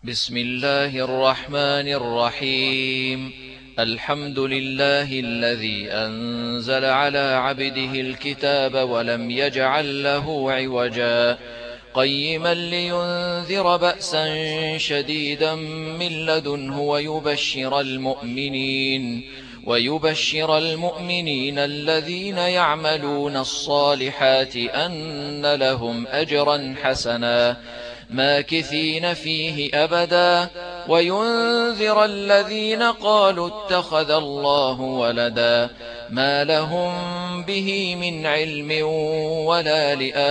بسم الله الرحمن الرحيم. الحمد لله الذي أنزل على عبده الكتاب ولم يجعل له عوجا قيما لينذر بأسا شديدا من لدنه ويبشر المؤمنين الذين يعملون الصالحات أن لهم أجرا حسنا ماكثين فيه أبدا وينذر الذين قالوا اتخذ الله ولدا ما لهم به من علم ولا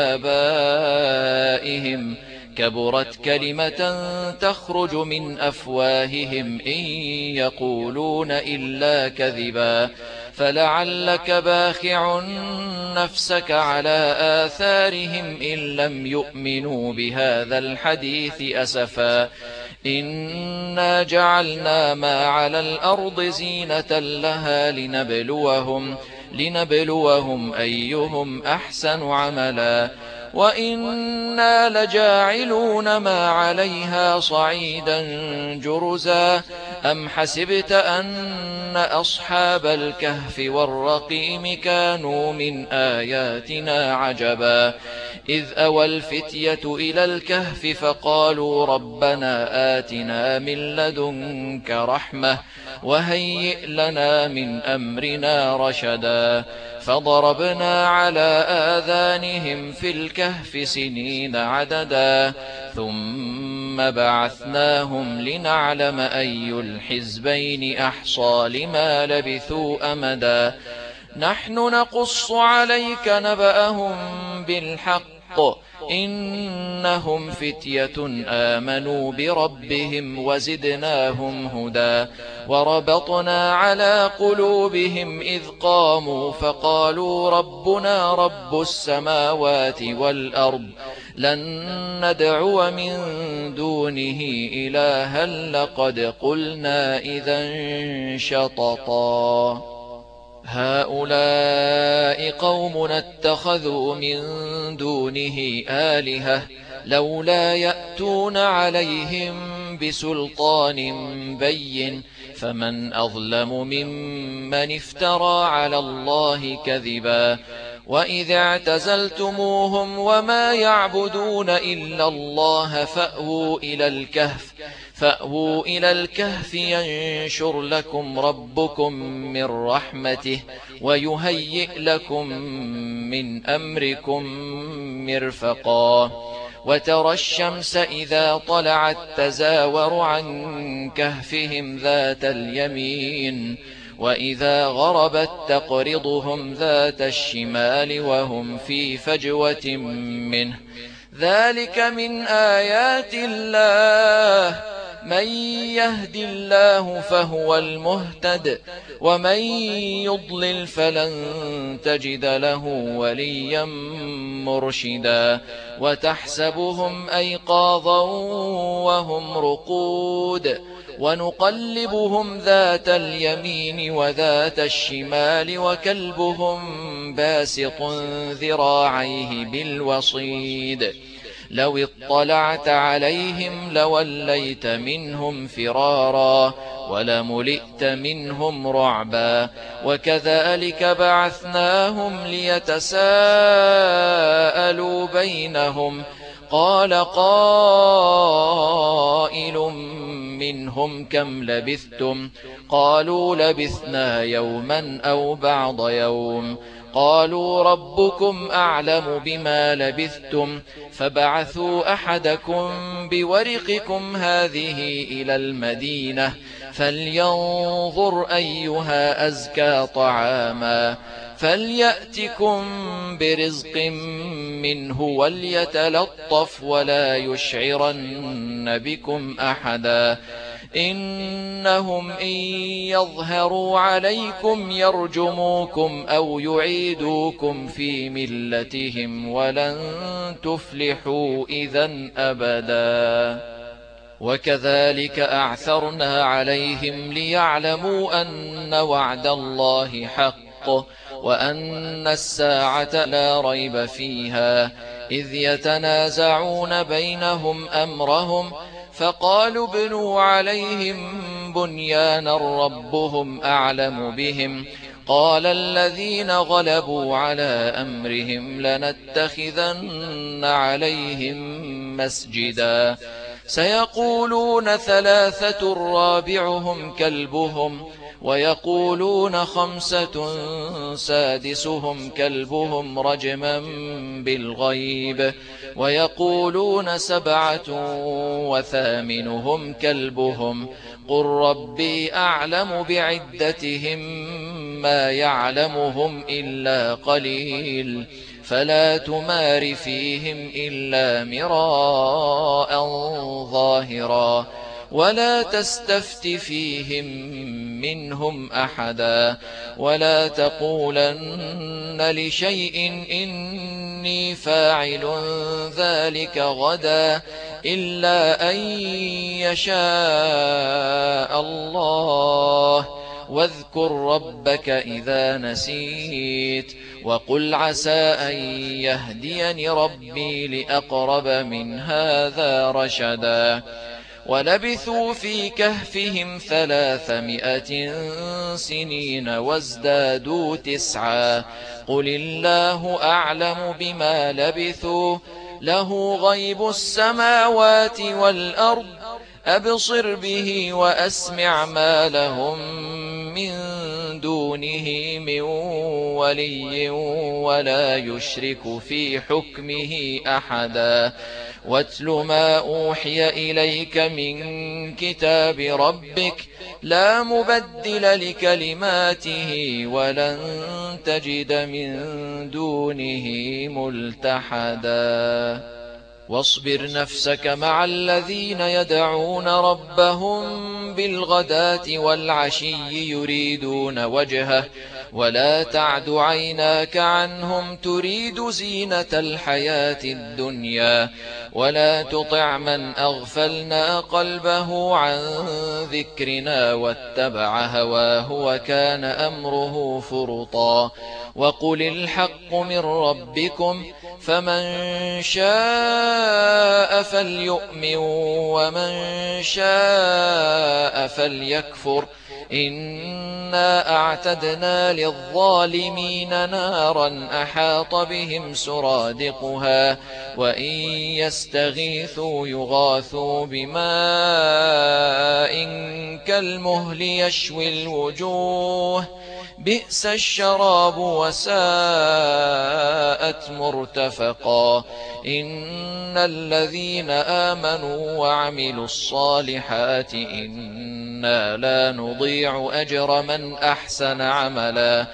لآبائهم كبرت كلمة تخرج من أفواههم إن يقولون إلا كذبا فلعلك باخع نفسك على آثارهم إن لم يؤمنوا بهذا الحديث أسفا إنا جعلنا ما على الأرض زينة لها لنبلوهم أيهم أحسن عملا وإنا لجاعلون ما عليها صعيدا جرزا أم حسبت أن أصحاب الكهف والرقيم كانوا من آياتنا عجبا إذ أوى الفتية إلى الكهف فقالوا ربنا آتنا من لدنك رحمة وهيئ لنا من أمرنا رشدا فضربنا على آذانهم في الكهف سنين عددا ثم بعثناهم لنعلم أي الحزبين أحصى لما لبثوا أمدا نحن نقص عليك نبأهم بالحق إنهم فتية آمنوا بربهم وزدناهم هدى وربطنا على قلوبهم إذ قاموا فقالوا ربنا رب السماوات والأرض لن ندعو من دونه إلها لقد قلنا إذا شططا هؤلاء قومنا اتخذوا من دونه آلهة لولا يأتون عليهم بسلطان بين فمن أظلم ممن افترى على الله كذبا وإذ اعتزلتموهم وما يعبدون إلا الله فأووا إلى الكهف ينشر لكم ربكم من رحمته ويهيئ لكم من أمركم مرفقا وترى الشمس إذا طلعت تزاور عن كهفهم ذات اليمين وإذا غربت تقرضهم ذات الشمال وهم في فجوة منه ذلك من آيات الله من يهد الله فهو المهتد ومن يضلل فلن تجد له وليا مرشدا وتحسبهم أيقاظا وهم رقود ونقلبهم ذات اليمين وذات الشمال وكلبهم باسط ذراعيه بالوصيد لو اطلعت عليهم لوليت منهم فرارا ولملئت منهم رعبا وكذلك بعثناهم ليتساءلوا بينهم قال قائل منهم كم لبثتم قالوا لبثنا يوما أو بعض يوم قالوا ربكم أعلم بما لبثتم فبعثوا أحدكم بورقكم هذه إلى المدينة فلينظر أيها أزكى طعاما فليأتكم برزق منه وليتلطف ولا يشعرن بكم أحدا إنهم إن يظهروا عليكم يرجموكم أو يعيدوكم في ملتهم ولن تفلحوا إذا أبدا وكذلك أعثرنا عليهم ليعلموا أن وعد الله حق وأن الساعة لا ريب فيها إذ يتنازعون بينهم أمرهم فقالوا ابنوا عليهم بنيانا ربهم أعلم بهم قال الذين غلبوا على أمرهم لنتخذن عليهم مسجدا سيقولون ثلاثة رابعهم كلبهم ويقولون خمسة سادسهم كلبهم رجما بالغيب ويقولون سبعة وثامنهم كلبهم قل ربي أعلم بعدتهم ما يعلمهم إلا قليل فلا تمار فيهم إلا مراء ظاهرا ولا تستفت فيهم منهم أحدا ولا تقولن لشيء إني فاعل ذلك غدا إلا أن يشاء الله واذكر ربك إذا نسيت وقل عسى أن يهديني ربي لأقرب من هذا رشدا ولبثوا في كهفهم 300 سنين وازدادوا 9 قل الله أعلم بما لبثوا له غيب السماوات والأرض أبصر به وأسمع ما لهم من دونه من ولي ولا يشرك في حكمه أحدا واتل ما أوحي إليك من كتاب ربك لا مبدل لكلماته ولن تجد من دونه ملتحدا واصبر نفسك مع الذين يدعون ربهم بالغداة والعشي يريدون وجهه ولا تعد عيناك عنهم تريد زينة الحياة الدنيا ولا تطع من أغفلنا قلبه عن ذكرنا واتبع هواه وكان أمره فرطا وقل الحق من ربكم فمن شاء فليؤمن ومن شاء فليكفر إنا أعتدنا للظالمين نارا أحاط بهم سرادقها وإن يستغيثوا يغاثوا بماء كالمهل يشوي الوجوه بئس الشراب وساءت مرتفقا إن الذين آمنوا وعملوا الصالحات إنا لا نضيع أجر من أحسن عملا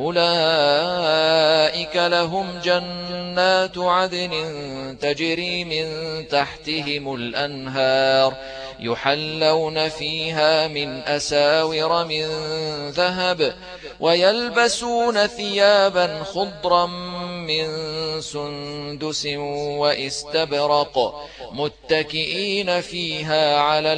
أولئك لهم جنات عدن تجري من تحتهم الأنهار يحلون فيها من أساور من ذهب ويلبسون ثيابا خضرا من سندس واستبرق متكئين فيها على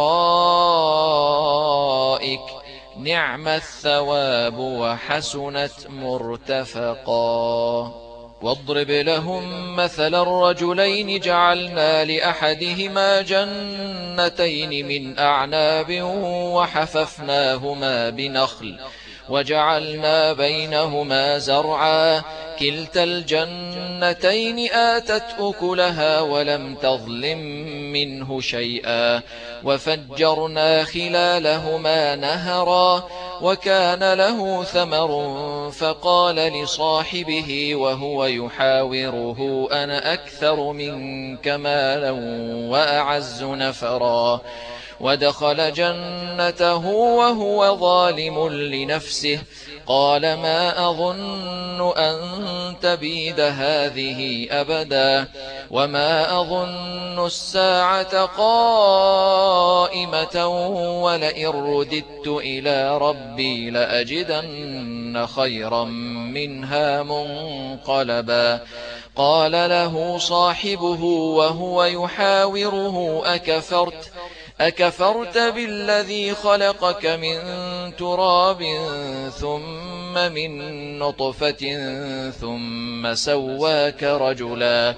الأرائك نعم الثواب وحسنت مرتفقا واضرب لهم مثل الرجلين جعلنا لأحدهما جنتين من أعناب وحففناهما بنخل وجعلنا بينهما زرعا كلتا الجنتين آتت أكلها ولم تظلم منه شيئا وفجرنا خلالهما نهرا وكان له ثمر فقال لصاحبه وهو يحاوره أنا أكثر منك مالا وأعز نفرا ودخل جنته وهو ظالم لنفسه قال ما أظن أن تبيد هذه أبدا وما أظن الساعة قائمة ولئن رددت إلى ربي لأجدن خيرا منها منقلبا قال له صاحبه وهو يحاوره أكفرت بالذي خلقك من تراب ثم من نطفة ثم سواك رجلا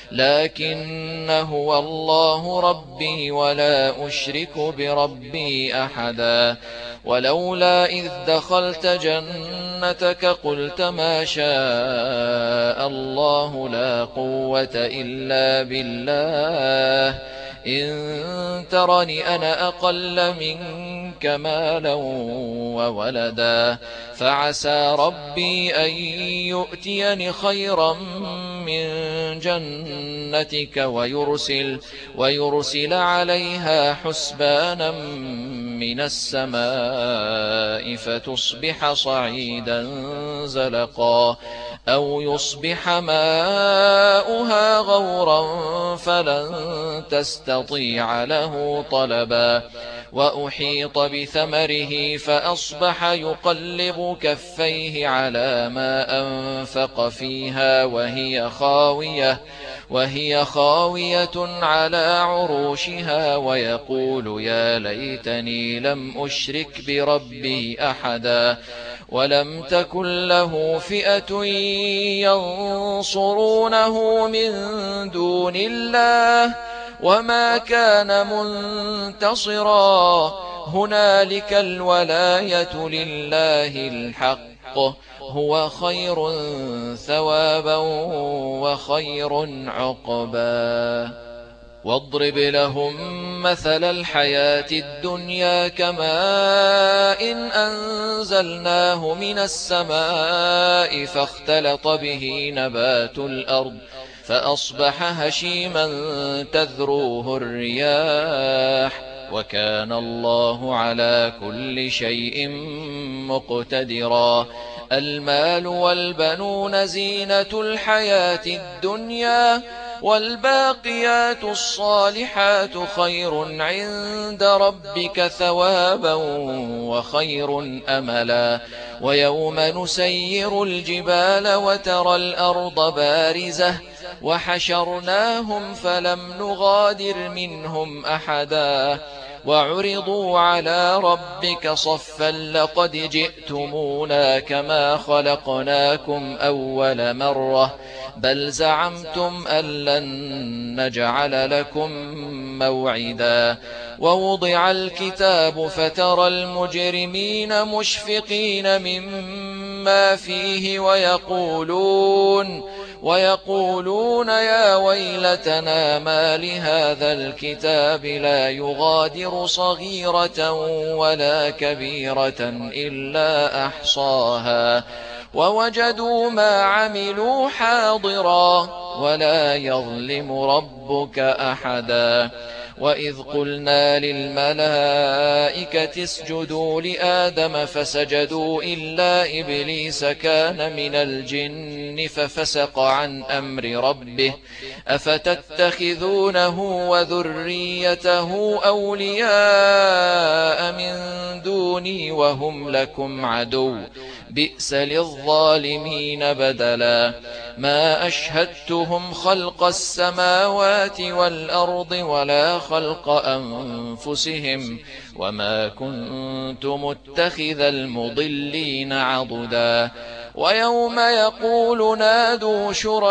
لكن هو الله ربي ولا أشرك بربي أحدا ولولا إذ دخلت جنتك قلت ما شاء الله لا قوة إلا بالله إن ترني أنا أقل منك مالا وولدا فعسى ربي أن يؤتيني خيرا من جنتك ويرسل عليها حسبانا من السماء فتصبح صعيدا زلقا أو يصبح ماؤها غورا فلن تستطيع له طلبا وأحيط بثمره فأصبح يقلب كفيه على ما أنفق فيها وهي خاوية على عروشها ويقول يا ليتني لم أشرك بربي أحدا ولم تكن له فئة ينصرونه من دون الله وما كان منتصرا هنالك الولاية لله الحق هو خير ثوابا وخير عقبا واضرب لهم مثل الحياة الدنيا كماء إن أنزلناه من السماء فاختلط به نبات الأرض فأصبح هشيما تذروه الرياح وكان الله على كل شيء مقتدرا المال والبنون زينة الحياة الدنيا والباقيات الصالحات خير عند ربك ثوابا وخير أملا ويوم نسير الجبال وترى الأرض بارزة وحشرناهم فلم نغادر منهم أحدا وعرضوا على ربك صفا لقد جئتمونا كما خلقناكم أول مرة بل زعمتم أن لن نجعل لكم موعدا ووضع الكتاب فترى المجرمين مشفقين مما فيه ويقولون يا ويلتنا ما لهذا الكتاب لا يغادر صغيرة ولا كبيرة إلا أحصاها ووجدوا ما عملوا حاضرا ولا يظلم ربك أحدا وإذ قلنا للملائكة اسجدوا لآدم فسجدوا إلا إبليس كان من الجن ففسق عن أمر ربه أفتتخذونه وذريته أولياء من دوني وهم لكم عدو بئس للظالمين بدلا ما أشهدتهم خلق السماوات والأرض ولا خلق أنفسهم وما كنت متخذ المضلين عضدا ويوم يقول نادوا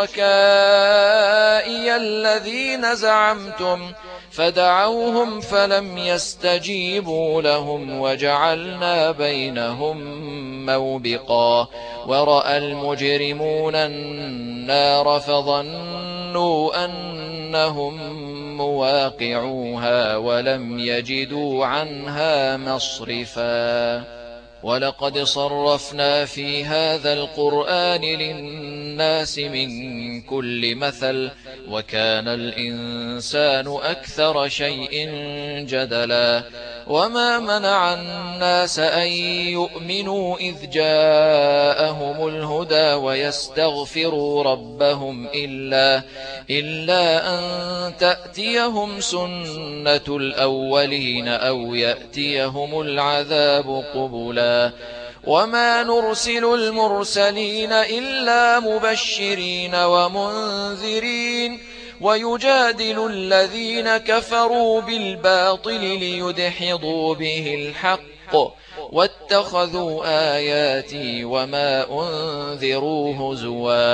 شركائي الذين زعمتم فدعوهم فلم يستجيبوا لهم وجعلنا بينهم موبقا ورأى المجرمون النار فظنوا أنهم مواقعوها ولم يجدوا عنها مصرفا ولقد صرفنا في هذا القرآن للناس من كل مثل وكان الإنسان أكثر شيء جدلا وما منع الناس أن يؤمنوا إذ جاءهم الهدى ويستغفروا ربهم إلا أن تأتيهم سنة الأولين أو يأتيهم العذاب قبلا وما نرسل المرسلين إلا مبشرين ومنذرين ويجادل الذين كفروا بالباطل ليدحضوا به الحق واتخذوا آياتي وما أنذروا هزوا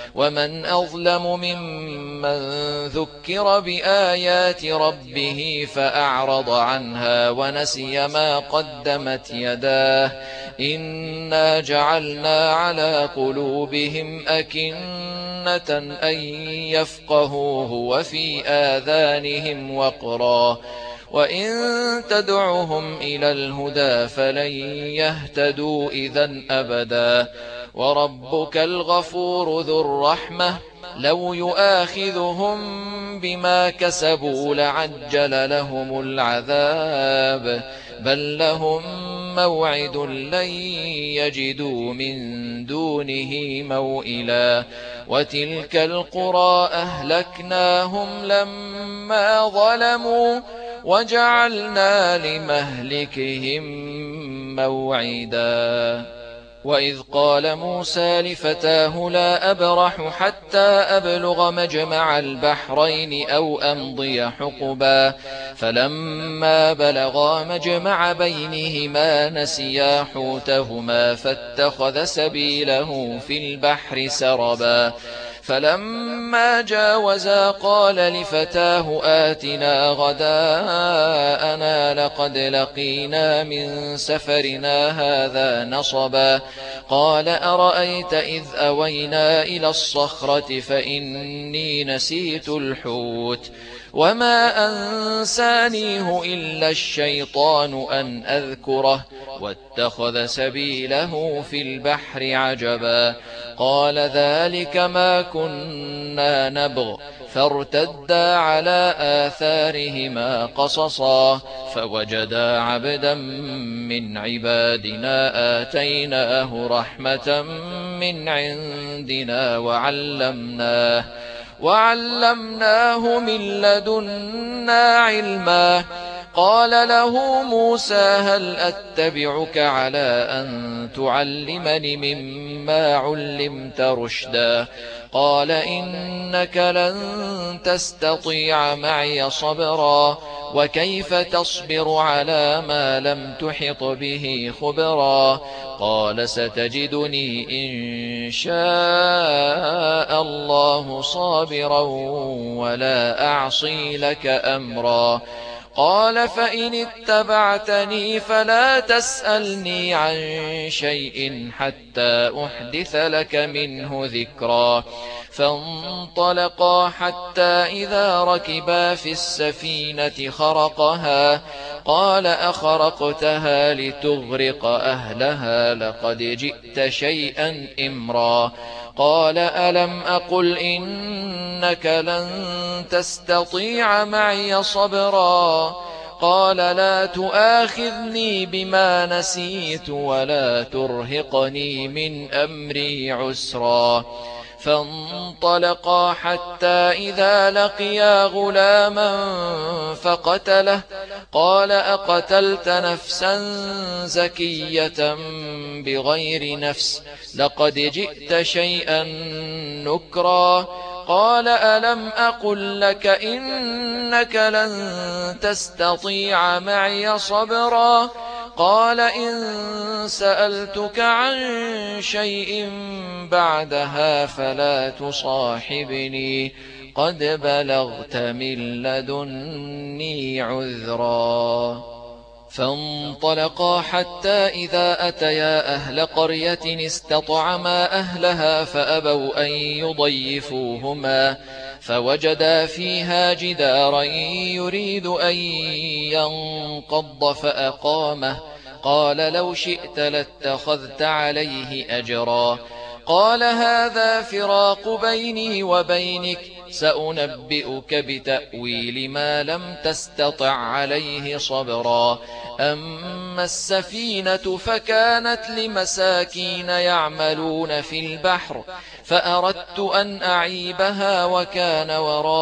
ومن أظلم ممن ذكر بآيات ربه فأعرض عنها ونسي ما قدمت يداه إنا جعلنا على قلوبهم أكنة أن يفقهوه وفي آذانهم وقرا وإن تدعهم إلى الهدى فلن يهتدوا إذا أبدا وربك الغفور ذو الرحمة لو يؤاخذهم بما كسبوا لعجل لهم العذاب بل لهم موعد لن يجدوا من دونه موئلا وتلك القرى أهلكناهم لما ظلموا وجعلنا لمهلكهم موعدا وإذ قال موسى لفتاه لا أبرح حتى أبلغ مجمع البحرين أو أمضي حقبا فلما بلغا مجمع بينهما نسيا حوتهما فاتخذ سبيله في البحر سربا فلما جاوزا قال لفتاه آتنا غداءنا لقد لقينا من سفرنا هذا نصبا قال أرأيت إذ أوينا إلى الصخرة فإني نسيت الحوت وما أنسانيه إلا الشيطان أن أذكره واتخذ سبيله في البحر عجبا قال ذلك ما كنا نبغ فارتدا على آثارهما قصصا فوجدا عبدا من عبادنا آتيناه رحمة من عندنا وعلمناه من لدنا علما قال له موسى هل أتبعك على أن تعلمني مما علمت رشدا قال إنك لن تستطيع معي صبرا وكيف تصبر على ما لم تحط به خبرا قال ستجدني إن شاء الله صابرا ولا أعصي لك أمرا قال فإن اتبعتني فلا تسألني عن شيء حتى أحدث لك منه ذكرا فانطلقا حتى إذا ركبا في السفينة خرقها قال أخرقتها لتغرق أهلها لقد جئت شيئا إمرا قال ألم أقل إنك لن تستطيع معي صبرا قال لا تؤاخذني بما نسيت ولا ترهقني من أمري عسرا فانطلقا حتى إذا لقيا غلاما فقتله قال أقتلت نفسا زكية بغير نفس لقد جئت شيئا نكرا قال ألم أقل لك إنك لن تستطيع معي صبرا قال إن سألتك عن شيء بعدها فلا تصاحبني قد بلغت من لدني عذرا فانطلقا حتى إذا أتيا أهل قرية استطعما أهلها فأبوا أن يضيفوهما فوجدا فيها جدارا يريد أن ينقض فأقامه قال لو شئت لاتخذت عليه أجرا قال هذا فراق بيني وبينك سأنبئك بتأويل ما لم تستطع عليه صبرا أما السفينة فكانت لمساكين يعملون في البحر فأردت أن أعيبها وكان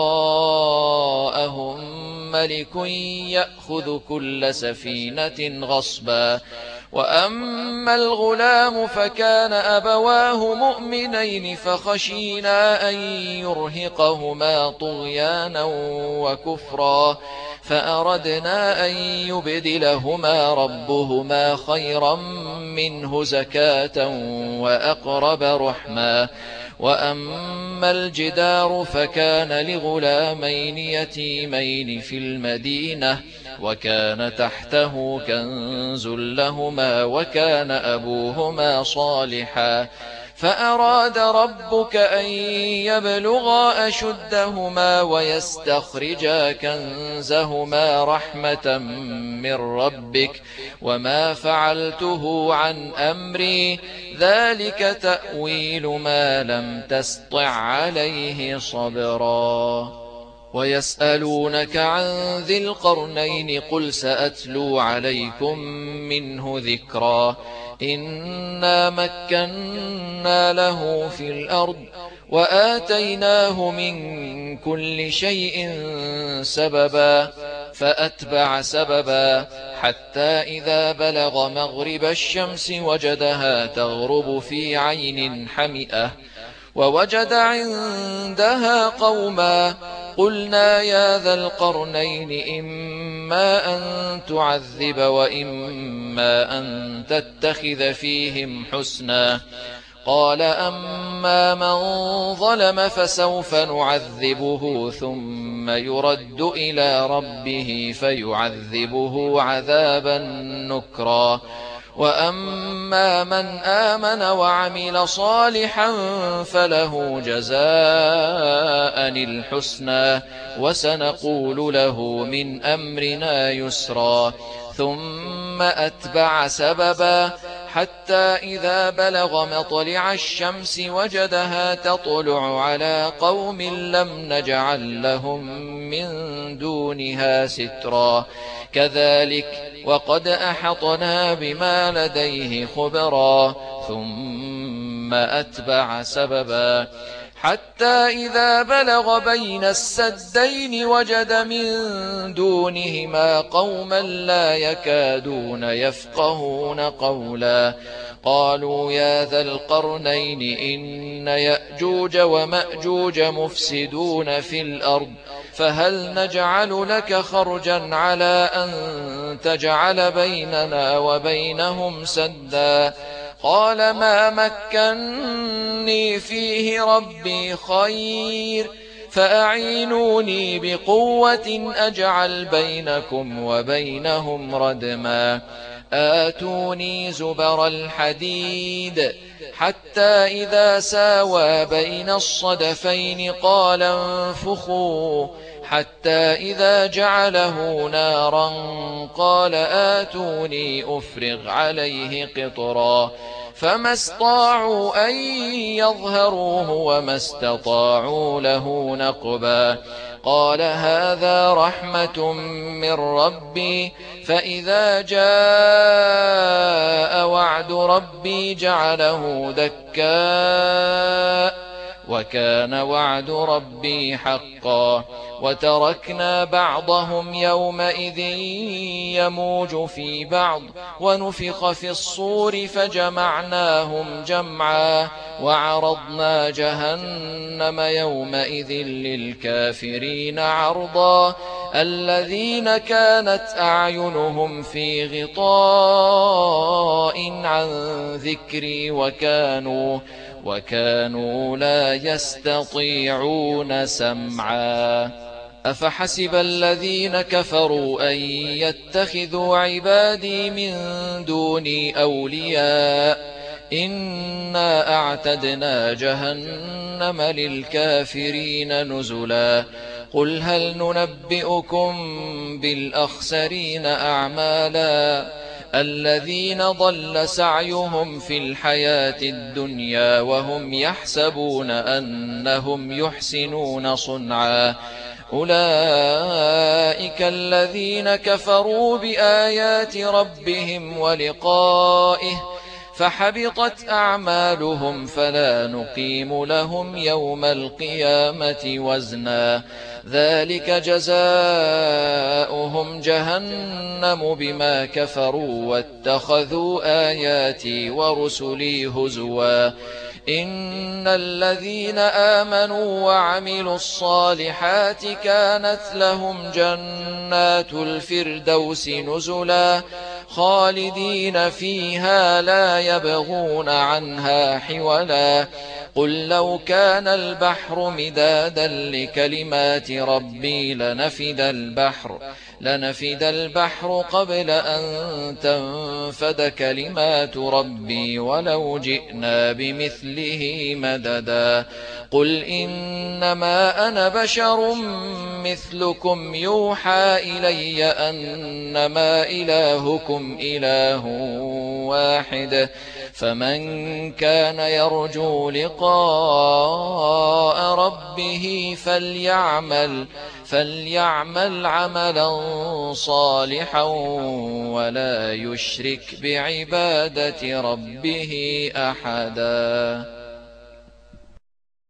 وراءهم ملك يأخذ كل سفينة غصبا وأما الغلام فكان أبواه مؤمنين فخشينا أن يرهقهما طغيانا وكفرا فأردنا أن يبدلهما ربهما خيرا منه زكاة وأقرب رحما. وأما الجدار فكان لغلامين يتيمين في المدينة وكان تحته كنز لهما وكان أبوهما صالحا فأراد ربك أن يبلغا أشدهما ويستخرجا كنزهما رحمة من ربك وما فعلته عن أمري ذلك تأويل ما لم تسطع عليه صبرا. ويسألونك عن ذي القرنين قل سأتلو عليكم منه ذكرا. إنا مكنا له في الأرض وآتيناه من كل شيء سببا فأتبع سببا حتى إذا بلغ مغرب الشمس وجدها تغرب في عين حمئة ووجد عندها قوما قلنا يا ذا القرنين إما أن تعذب وإما أن تتخذ فيهم حسنا. قال أما من ظلم فسوف نعذبه ثم يرد إلى ربه فيعذبه عذابا نكرا. وأما من آمن وعمل صالحا فله جزاء الحسنى وسنقول له من أمرنا يسرا. ثم أتبع سببا حتى إذا بلغ مطلع الشمس وجدها تطلع على قوم لم نجعل لهم من دونها سترا. كذلك وقد أحطنا بما لديه خبرا. ثم أتبع سببا حتى إذا بلغ بين السدين وجد من دونهما قوما لا يكادون يفقهون قولا. قالوا يا ذا القرنين إن يأجوج ومأجوج مفسدون في الأرض فهل نجعل لك خرجا على أن تجعل بيننا وبينهم سدا. قال ما مكني فيه ربي خير فأعينوني بقوة أجعل بينكم وبينهم ردما. آتوني زبر الحديد حتى إذا ساوى بين الصدفين قال انفخوا حتى إذا جعله نارا قال آتوني أفرغ عليه قطرا. فما استطاعوا أن يظهروه وما استطاعوا له نقبا. قال هذا رحمة من ربي فإذا جاء وعد ربي جعله دكاء وكان وعد ربي حقا. وتركنا بعضهم يومئذ يموج في بعض ونفخ في الصور فجمعناهم جمعا وعرضنا جهنم يومئذ للكافرين عرضا. الذين كانت أعينهم في غطاء عن ذكري وكانوا لا يستطيعون سمعا. أفحسب الذين كفروا أن يتخذوا عبادي من دوني أولياء إنا أعتدنا جهنم للكافرين نزلا. قل هل ننبئكم بالأخسرين أعمالا الذين ضل سعيهم في الحياة الدنيا وهم يحسبون أنهم يحسنون صنعا. أولئك الذين كفروا بآيات ربهم ولقائه فحبطت أعمالهم فلا نقيم لهم يوم القيامة وزنا. ذلك جزاؤهم جهنم بما كفروا واتخذوا آياتي ورسلي هزوا. إن الذين آمنوا وعملوا الصالحات كانت لهم جنات الفردوس نزلا خالدين فيها لا يبغون عنها حولا قل لو كان البحر مدادا لكلمات ربي لنفد البحر قبل أن تنفد كلمات ربي ولو جئنا بمثله مددا قل إنما أنا بشر مثلكم يوحى إلي أنما إلهكم إله واحد فمن كان يرجو لقاء ربه فليعمل عملا صالحا ولا يشرك بعبادة ربه أحدا